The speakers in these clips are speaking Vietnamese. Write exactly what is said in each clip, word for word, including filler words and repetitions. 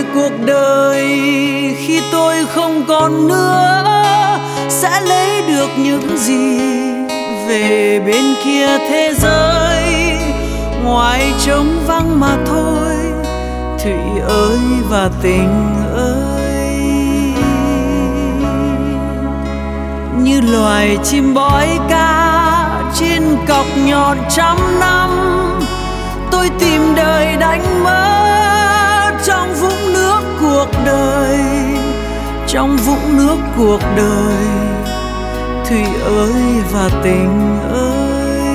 cuộc đời khi tôi không còn nữa sẽ lấy được những gì về bên kia thế giới, ngoài trống vắng mà thôi. Thủy ơi và tình ơi, như loài chim bói ca trên cọc nhọn trăm năm, tôi tìm đời đánh mất trong vũng nước cuộc đời, trong vũng nước cuộc đời. Thủy ơi và tình ơi,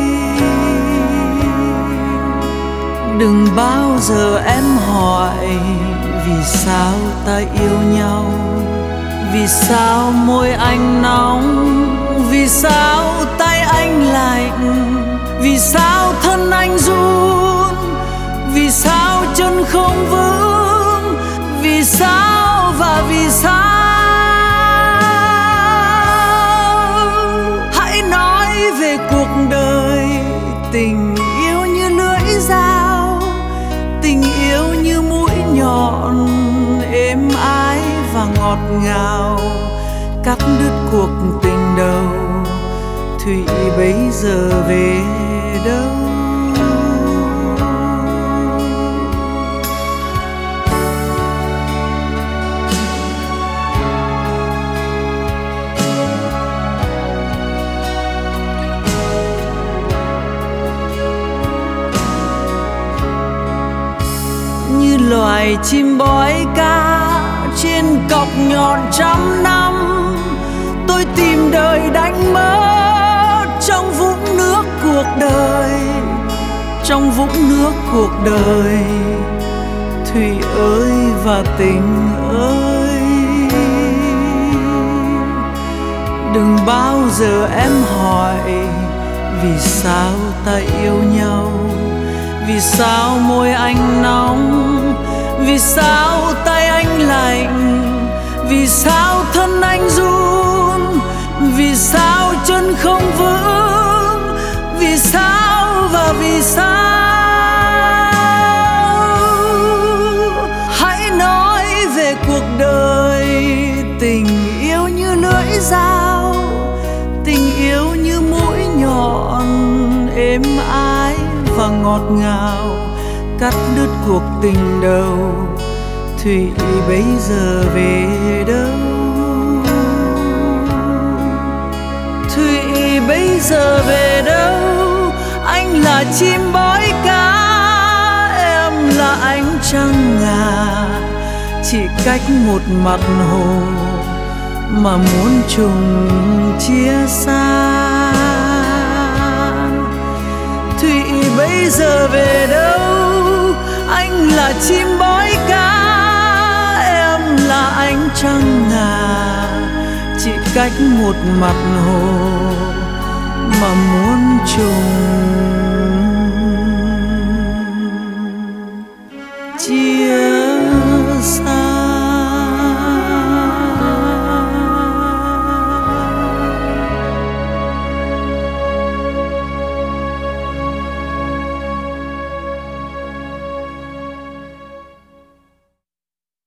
đừng bao giờ em hỏi vì sao ta yêu nhau, vì sao môi anh nóng, vì sao tay anh lạnh, vì sao thân anh run, vì sao chân không vững, vì sao và vì sao. Hãy nói về cuộc đời, tình yêu như lưỡi dao, tình yêu như mũi nhọn êm ái và ngọt ngào, cắt đứt cuộc tình đầu. Thủy bấy giờ về đâu? Như loài chim bói ca trên cọc nhọn trăm năm, tôi tìm đời đánh mất trong vũng nước cuộc đời, trong vũng nước cuộc đời. Thủy ơi và tình ơi, đừng bao giờ em hỏi vì sao ta yêu nhau, vì sao môi anh nóng, vì sao tay anh lạnh, vì sao thân anh run, vì sao chân không vững, vì sao và vì sao. Hãy nói về cuộc đời, tình yêu như lưỡi dao, tình yêu như mũi nhọn êm ái và ngọt ngào, cắt đứt cuộc tình đầu. Thủy bấy giờ về đâu? Thủy bấy giờ về đâu? Anh là chim bói ca, em là ánh trăng ngà, chỉ cách một mặt hồ mà muốn trùng chia xa. Thủy bấy giờ về đâu? Anh là chim bói ca, em là ánh trăng ngà, chỉ cách một mặt hồ mà muốn trùng